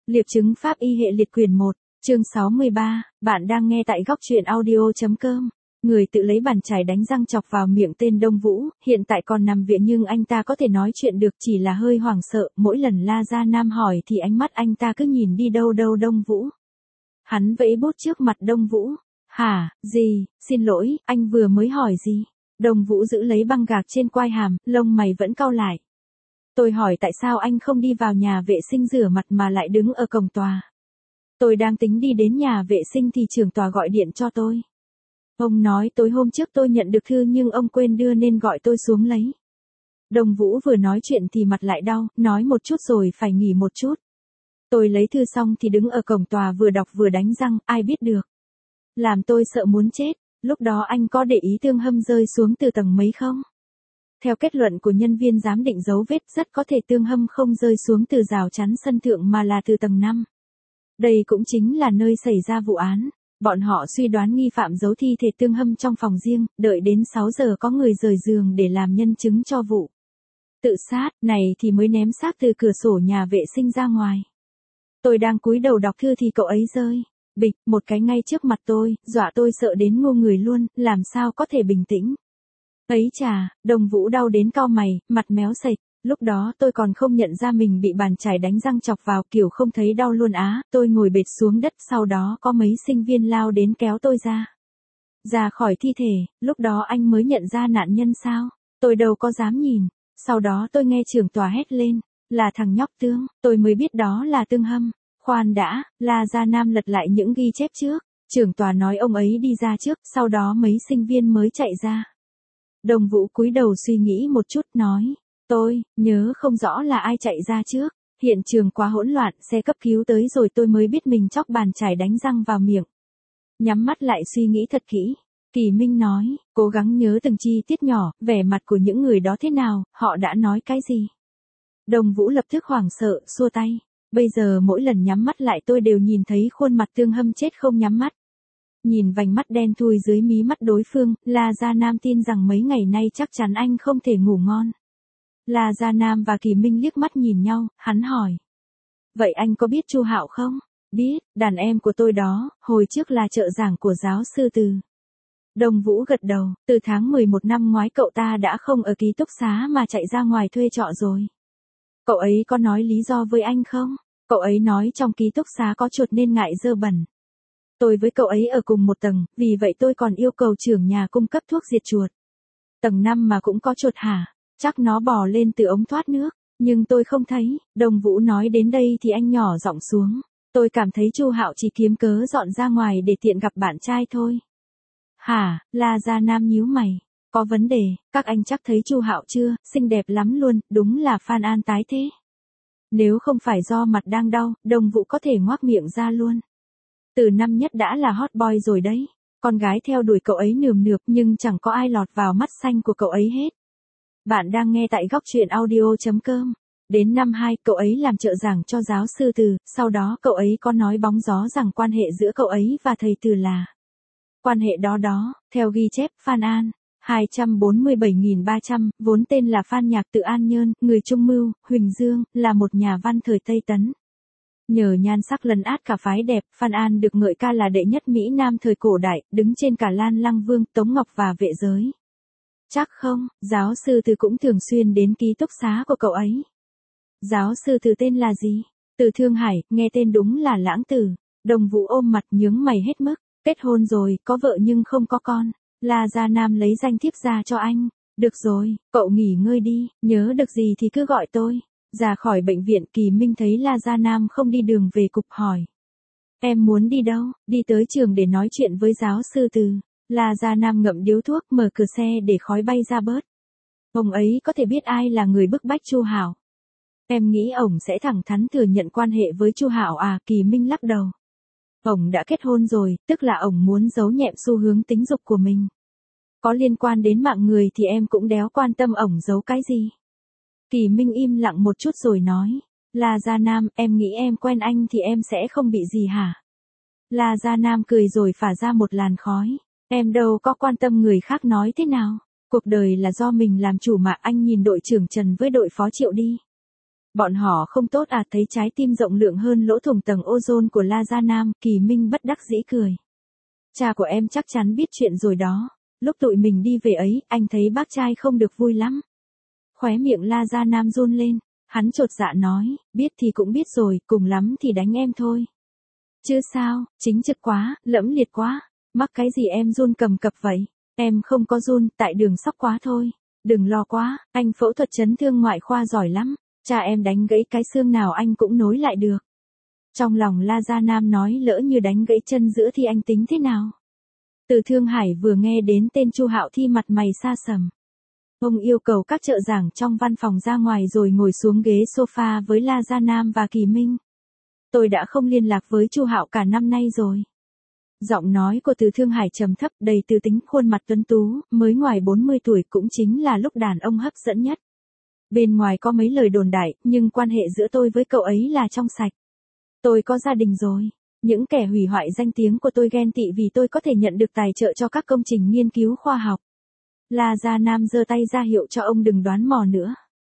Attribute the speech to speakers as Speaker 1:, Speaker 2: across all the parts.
Speaker 1: Liệp chứng pháp y hệ liệt quyển 1, chương 63, bạn đang nghe tại góc truyện audio.com. Người tự lấy bàn chải đánh răng chọc vào miệng tên Đông Vũ, hiện tại còn nằm viện nhưng anh ta có thể nói chuyện được, chỉ là hơi hoảng sợ, mỗi lần La Gia Nam hỏi thì ánh mắt anh ta cứ nhìn đi đâu đâu Đông Vũ. Hắn vẫy bút trước mặt Đông Vũ. Hả, gì, xin lỗi, anh vừa mới hỏi gì? Đông Vũ giữ lấy băng gạc trên quai hàm, lông mày vẫn cau lại. Tôi hỏi tại sao anh không đi vào nhà vệ sinh rửa mặt mà lại đứng ở cổng tòa. Tôi đang tính đi đến nhà vệ sinh thì trưởng tòa gọi điện cho tôi. Ông nói tối hôm trước tôi nhận được thư nhưng ông quên đưa nên gọi tôi xuống lấy. Đông Vũ vừa nói chuyện thì mặt lại đau, nói một chút rồi phải nghỉ một chút. Tôi lấy thư xong thì đứng ở cổng tòa vừa đọc vừa đánh răng, ai biết được. Làm tôi sợ muốn chết, lúc đó anh có để ý Tương Hâm rơi xuống từ tầng mấy không? Theo kết luận của nhân viên giám định dấu vết, rất có thể Tương Hâm không rơi xuống từ rào chắn sân thượng mà là từ tầng 5. Đây cũng chính là nơi xảy ra vụ án. Bọn họ suy đoán nghi phạm giấu thi thể Tương Hâm trong phòng riêng, đợi đến 6 giờ có người rời giường để làm nhân chứng cho vụ tự sát này thì mới ném xác từ cửa sổ nhà vệ sinh ra ngoài. Tôi đang cúi đầu đọc thư thì cậu ấy rơi bịch một cái ngay trước mặt tôi, dọa tôi sợ đến ngô người luôn, làm sao có thể bình tĩnh. Ấy chà, Đông Vũ đau đến cau mày, mặt méo sệch. Lúc đó tôi còn không nhận ra mình bị bàn chải đánh răng chọc vào, kiểu không thấy đau luôn á. Tôi ngồi bệt xuống đất, sau đó có mấy sinh viên lao đến kéo tôi ra khỏi thi thể. Lúc đó anh mới nhận ra nạn nhân sao? Tôi đâu có dám nhìn. Sau đó tôi nghe trưởng tòa hét lên, là thằng nhóc Tương. Tôi mới biết đó là Tương Hâm. Khoan đã, La Gia Nam lật lại những ghi chép trước. Trưởng tòa nói ông ấy đi ra trước, sau đó mấy sinh viên mới chạy ra. Đông Vũ cúi đầu suy nghĩ một chút, nói, tôi nhớ không rõ là ai chạy ra trước. Hiện trường quá hỗn loạn, xe cấp cứu tới rồi tôi mới biết mình chọc bàn chải đánh răng vào miệng. Nhắm mắt lại suy nghĩ thật kỹ. Kỳ Minh nói, cố gắng nhớ từng chi tiết nhỏ, vẻ mặt của những người đó thế nào, họ đã nói cái gì. Đông Vũ lập tức hoảng sợ, xua tay. Bây giờ mỗi lần nhắm mắt lại tôi đều nhìn thấy khuôn mặt Tương Hâm chết không nhắm mắt. Nhìn vành mắt đen thui dưới mí mắt đối phương, La Gia Nam tin rằng mấy ngày nay chắc chắn anh không thể ngủ ngon. La Gia Nam và Kỳ Minh liếc mắt nhìn nhau, hắn hỏi. Vậy anh có biết Chu Hạo không? Biết, đàn em của tôi đó, hồi trước là trợ giảng của giáo sư Từ. Đông Vũ gật đầu, từ tháng 11 năm ngoái cậu ta đã không ở ký túc xá mà chạy ra ngoài thuê trọ rồi. Cậu ấy có nói lý do với anh không? Cậu ấy nói trong ký túc xá có chuột nên ngại dơ bẩn. Tôi với cậu ấy ở cùng một tầng, vì vậy tôi còn yêu cầu trưởng nhà cung cấp thuốc diệt chuột. Tầng 5 mà cũng có chuột hả? Chắc nó bò lên từ ống thoát nước, nhưng tôi không thấy. Đông Vũ nói đến đây thì anh nhỏ giọng xuống. Tôi cảm thấy Chu Hạo chỉ kiếm cớ dọn ra ngoài để tiện gặp bạn trai thôi. Hả? La Gia Nam nhíu mày. Có vấn đề, các anh chắc thấy Chu Hạo chưa, xinh đẹp lắm luôn, đúng là Phan An tái thế. Nếu không phải do mặt đang đau, Đông Vũ có thể ngoác miệng ra luôn. Từ năm nhất đã là hot boy rồi đấy. Con gái theo đuổi cậu ấy nườm nượp nhưng chẳng có ai lọt vào mắt xanh của cậu ấy hết. Bạn đang nghe tại góc truyện audio.com. Đến năm 2, cậu ấy làm trợ giảng cho giáo sư Từ, sau đó cậu ấy có nói bóng gió rằng quan hệ giữa cậu ấy và thầy Từ là quan hệ đó, theo ghi chép Phan An, 247.300, vốn tên là Phan Nhạc tự An Nhơn, người Trung Mưu, Huỳnh Dương, là một nhà văn thời Tây Tấn. Nhờ nhan sắc lấn át cả phái đẹp, Phan An được ngợi ca là đệ nhất Mỹ Nam thời cổ đại, đứng trên cả Lan Lăng Vương, Tống Ngọc và Vệ Giới. Chắc không, giáo sư Từ cũng thường xuyên đến ký túc xá của cậu ấy. Giáo sư Từ tên là gì? Từ Thương Hải, nghe tên đúng là lãng tử. Đông Vũ ôm mặt nhướng mày hết mức. Kết hôn rồi, có vợ nhưng không có con. La Gia Nam lấy danh thiếp ra cho anh. Được rồi, cậu nghỉ ngơi đi, nhớ được gì thì cứ gọi tôi. Ra khỏi bệnh viện, Kỳ Minh thấy La Gia Nam không đi đường về cục hỏi. Em muốn đi đâu? Đi tới trường để nói chuyện với giáo sư Từ. La Gia Nam ngậm điếu thuốc, mở cửa xe để khói bay ra bớt. Ông ấy có thể biết ai là người bức bách Chu Hạo. Em nghĩ ổng sẽ thẳng thắn thừa nhận quan hệ với Chu Hạo à? Kỳ Minh lắc đầu. Ổng đã kết hôn rồi, tức là ổng muốn giấu nhẹm xu hướng tính dục của mình. Có liên quan đến mạng người thì em cũng đéo quan tâm ổng giấu cái gì. Kỳ Minh im lặng một chút rồi nói. La Gia Nam, em nghĩ em quen anh thì em sẽ không bị gì hả? La Gia Nam cười rồi phả ra một làn khói. Em đâu có quan tâm người khác nói thế nào. Cuộc đời là do mình làm chủ mà, anh nhìn đội trưởng Trần với đội phó Triệu đi. Bọn họ không tốt à, thấy trái tim rộng lượng hơn lỗ thủng tầng ozone của La Gia Nam, Kỳ Minh bất đắc dĩ cười. Cha của em chắc chắn biết chuyện rồi đó. Lúc tụi mình đi về ấy, anh thấy bác trai không được vui lắm. Khóe miệng La Gia Nam run lên, hắn chột dạ nói, biết thì cũng biết rồi, cùng lắm thì đánh em thôi. Chứ sao, chính trực quá, lẫm liệt quá, mắc cái gì em run cầm cập vậy? Em không có run, tại đường sóc quá thôi. Đừng lo quá, anh phẫu thuật chấn thương ngoại khoa giỏi lắm, cha em đánh gãy cái xương nào anh cũng nối lại được. Trong lòng La Gia Nam nói lỡ như đánh gãy chân giữa thì anh tính thế nào? Từ Thương Hải vừa nghe đến tên Chu Hạo thì mặt mày sa sầm. Ông yêu cầu các trợ giảng trong văn phòng ra ngoài rồi ngồi xuống ghế sofa với La Gia Nam và Kỳ Minh. Tôi đã không liên lạc với Chu Hạo cả năm nay rồi. Giọng nói của Từ Thương Hải trầm thấp đầy tư tính, khuôn mặt tuấn tú, mới ngoài 40 tuổi cũng chính là lúc đàn ông hấp dẫn nhất. Bên ngoài có mấy lời đồn đại, nhưng quan hệ giữa tôi với cậu ấy là trong sạch. Tôi có gia đình rồi. Những kẻ hủy hoại danh tiếng của tôi ghen tị vì tôi có thể nhận được tài trợ cho các công trình nghiên cứu khoa học. La Gia Nam giơ tay ra hiệu cho ông đừng đoán mò nữa.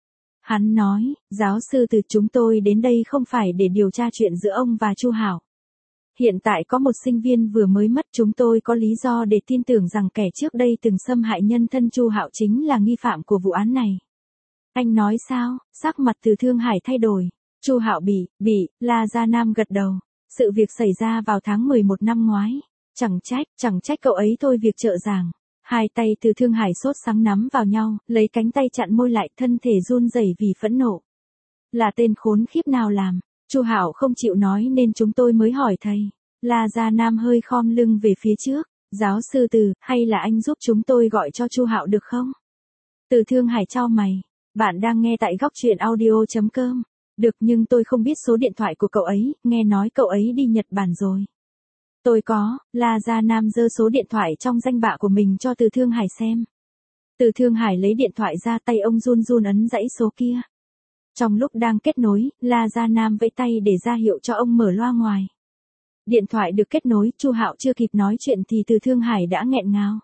Speaker 1: Hắn nói, giáo sư Từ, chúng tôi đến đây không phải để điều tra chuyện giữa ông và Chu Hạo. Hiện tại có một sinh viên vừa mới mất, chúng tôi có lý do để tin tưởng rằng kẻ trước đây từng xâm hại nhân thân Chu Hạo chính là nghi phạm của vụ án này. Anh nói sao? Sắc mặt Từ Thương Hải thay đổi. Chu Hạo bị, La Gia Nam gật đầu. Sự việc xảy ra vào tháng 11 năm ngoái. Chẳng trách cậu ấy thôi việc trợ giảng. Hai tay Từ Thương Hải sốt sắng nắm vào nhau, lấy cánh tay chặn môi lại, thân thể run rẩy vì phẫn nộ. Là tên khốn khiếp nào làm? Chu Hạo không chịu nói nên chúng tôi mới hỏi thầy. La Gia Nam hơi khom lưng về phía trước. Giáo sư Từ, hay là anh giúp chúng tôi gọi cho Chu Hạo được không? Từ Thương Hải chau mày. Bạn đang nghe tại góc truyện audio.com. Được, nhưng tôi không biết số điện thoại của cậu ấy, nghe nói cậu ấy đi Nhật Bản rồi. Tôi có. La Gia Nam giơ số điện thoại trong danh bạ của mình cho Từ Thương Hải xem. Từ Thương Hải lấy điện thoại ra, tay ông run run ấn dãy số kia. Trong lúc đang kết nối, La Gia Nam vẫy tay để ra hiệu cho ông mở loa ngoài. Điện thoại được kết nối, Chu Hạo chưa kịp nói chuyện thì Từ Thương Hải đã nghẹn ngào.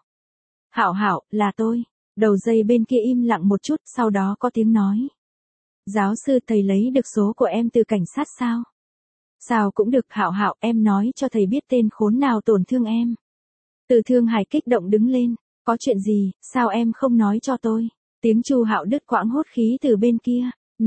Speaker 1: Hạo, là tôi. Đầu dây bên kia im lặng một chút, sau đó có tiếng nói. Giáo sư, thầy lấy được số của em từ cảnh sát sao? Sao cũng được. Hạo, em nói cho thầy biết tên khốn nào tổn thương em. Từ Thương Hải kích động đứng lên. Có chuyện gì, sao em không nói cho tôi? Tiếng Chu Hạo đứt quãng hốt khí từ bên kia.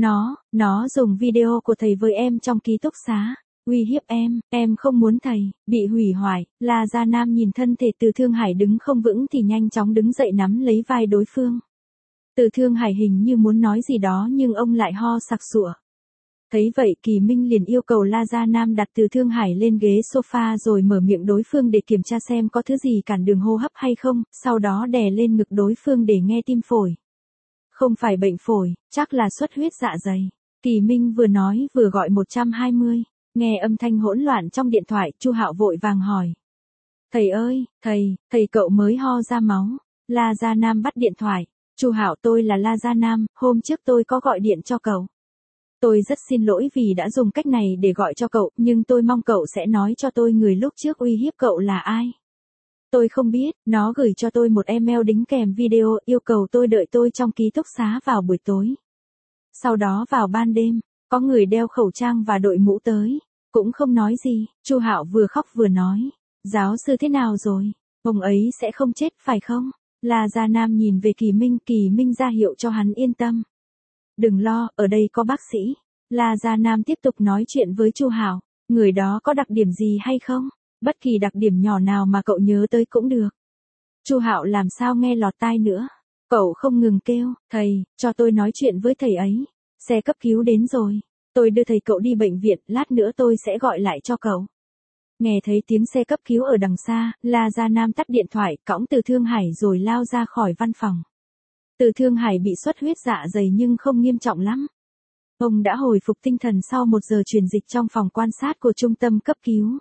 Speaker 1: Nó dùng video của thầy với em trong ký túc xá. Uy hiếp em không muốn thầy bị hủy hoại. La Gia Nam nhìn thân thể Từ Thương Hải đứng không vững thì nhanh chóng đứng dậy nắm lấy vai đối phương. Từ Thương Hải hình như muốn nói gì đó nhưng ông lại ho sặc sụa. Thấy vậy, Kỳ Minh liền yêu cầu La Gia Nam đặt Từ Thương Hải lên ghế sofa rồi mở miệng đối phương để kiểm tra xem có thứ gì cản đường hô hấp hay không, sau đó đè lên ngực đối phương để nghe tim phổi. Không phải bệnh phổi, chắc là xuất huyết dạ dày. Kỳ Minh vừa nói vừa gọi 120. Nghe âm thanh hỗn loạn trong điện thoại, Chu Hạo vội vàng hỏi. Thầy ơi, thầy cậu mới ho ra máu. La Gia Nam bắt điện thoại. Chu Hạo, tôi là La Gia Nam, hôm trước tôi có gọi điện cho cậu. Tôi rất xin lỗi vì đã dùng cách này để gọi cho cậu, nhưng tôi mong cậu sẽ nói cho tôi người lúc trước uy hiếp cậu là ai. Tôi không biết, nó gửi cho tôi một email đính kèm video, yêu cầu tôi đợi tôi trong ký túc xá vào buổi tối. Sau đó vào ban đêm, có người đeo khẩu trang và đội mũ tới, cũng không nói gì. Chu Hạo vừa khóc vừa nói, giáo sư thế nào rồi? Ông ấy sẽ không chết phải không? La Gia Nam nhìn về Kỳ Minh ra hiệu cho hắn yên tâm. Đừng lo, ở đây có bác sĩ. La Gia Nam tiếp tục nói chuyện với Chu Hạo, người đó có đặc điểm gì hay không? Bất kỳ đặc điểm nhỏ nào mà cậu nhớ tới cũng được. Chu Hạo làm sao nghe lọt tai nữa. Cậu không ngừng kêu, thầy, cho tôi nói chuyện với thầy ấy. Xe cấp cứu đến rồi. Tôi đưa thầy cậu đi bệnh viện, lát nữa tôi sẽ gọi lại cho cậu. Nghe thấy tiếng xe cấp cứu ở đằng xa, La Gia Nam tắt điện thoại, cõng Từ Thương Hải rồi lao ra khỏi văn phòng. Từ Thương Hải bị xuất huyết dạ dày nhưng không nghiêm trọng lắm. Ông đã hồi phục tinh thần sau 1 giờ truyền dịch trong phòng quan sát của trung tâm cấp cứu.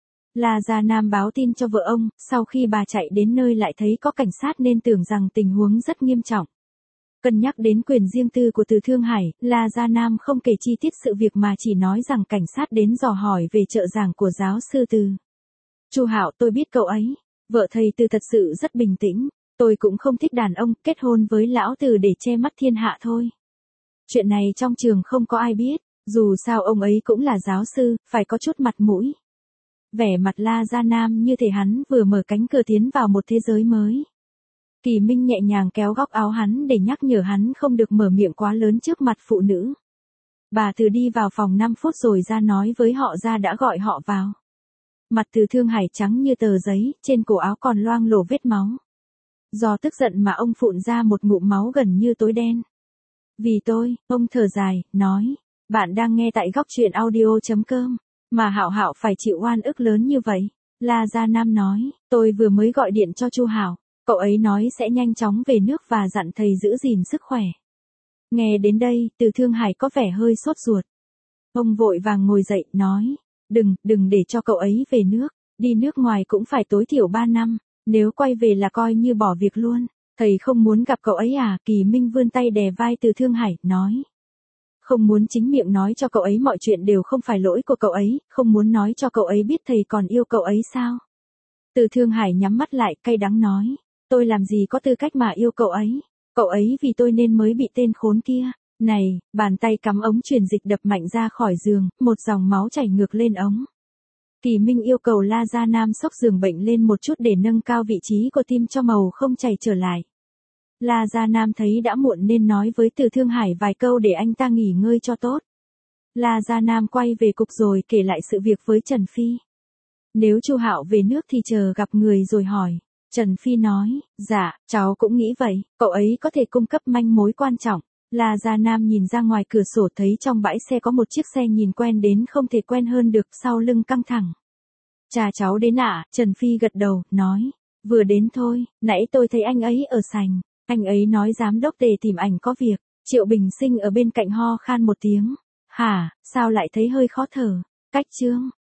Speaker 1: La Gia Nam báo tin cho vợ ông, sau khi bà chạy đến nơi lại thấy có cảnh sát nên tưởng rằng tình huống rất nghiêm trọng. Cân nhắc đến quyền riêng tư của Từ Thương Hải, La Gia Nam không kể chi tiết sự việc mà chỉ nói rằng cảnh sát đến dò hỏi về trợ giảng của giáo sư Từ. Chu Hạo, tôi biết cậu ấy. Vợ thầy Từ thật sự rất bình tĩnh. Tôi cũng không thích đàn ông, kết hôn với lão Từ để che mắt thiên hạ thôi. Chuyện này trong trường không có ai biết, dù sao ông ấy cũng là giáo sư, phải có chút mặt mũi. Vẻ mặt La Gia Nam như thể hắn vừa mở cánh cửa tiến vào một thế giới mới. Kỳ Minh nhẹ nhàng kéo góc áo hắn để nhắc nhở hắn không được mở miệng quá lớn trước mặt phụ nữ. Bà Từ đi vào phòng 5 phút rồi ra nói với họ ra đã gọi họ vào. Mặt Từ Thương Hải trắng như tờ giấy, trên cổ áo còn loang lổ vết máu. Do tức giận mà ông phụn ra một ngụm máu gần như tối đen. Vì tôi, ông thở dài, nói, bạn đang nghe tại góc truyện audio.com, mà Hạo Hạo phải chịu oan ức lớn như vậy. La Gia Nam nói, tôi vừa mới gọi điện cho Chu Hảo, cậu ấy nói sẽ nhanh chóng về nước và dặn thầy giữ gìn sức khỏe. Nghe đến đây, Từ Thương Hải có vẻ hơi sốt ruột. Ông vội vàng ngồi dậy, nói, đừng để cho cậu ấy về nước, đi nước ngoài cũng phải tối thiểu 3 năm, nếu quay về là coi như bỏ việc luôn. Thầy không muốn gặp cậu ấy à? Kỳ Minh vươn tay đè vai Từ Thương Hải, nói. Không muốn chính miệng nói cho cậu ấy mọi chuyện đều không phải lỗi của cậu ấy, không muốn nói cho cậu ấy biết thầy còn yêu cậu ấy sao? Từ Thương Hải nhắm mắt lại, cay đắng nói. Tôi làm gì có tư cách mà yêu cậu ấy? Cậu ấy vì tôi nên mới bị tên khốn kia. Này, bàn tay cắm ống truyền dịch đập mạnh ra khỏi giường, một dòng máu chảy ngược lên ống. Kỳ Minh yêu cầu La Gia Nam xốc giường bệnh lên một chút để nâng cao vị trí của tim cho màu không chảy trở lại. La Gia Nam thấy đã muộn nên nói với Từ Thương Hải vài câu để anh ta nghỉ ngơi cho tốt. La Gia Nam quay về cục rồi kể lại sự việc với Trần Phi. Nếu Chu Hạo về nước thì chờ gặp người rồi hỏi. Trần Phi nói, dạ, cháu cũng nghĩ vậy, cậu ấy có thể cung cấp manh mối quan trọng. La Gia Nam nhìn ra ngoài cửa sổ thấy trong bãi xe có một chiếc xe nhìn quen đến không thể quen hơn được, sau lưng căng thẳng. Chà cháu đến ạ, Trần Phi gật đầu, nói, vừa đến thôi, nãy tôi thấy anh ấy ở sảnh, anh ấy nói giám đốc Tề tìm ảnh có việc. Triệu Bình Sinh ở bên cạnh ho khan một tiếng. Hả, sao lại thấy hơi khó thở? Cách Trương,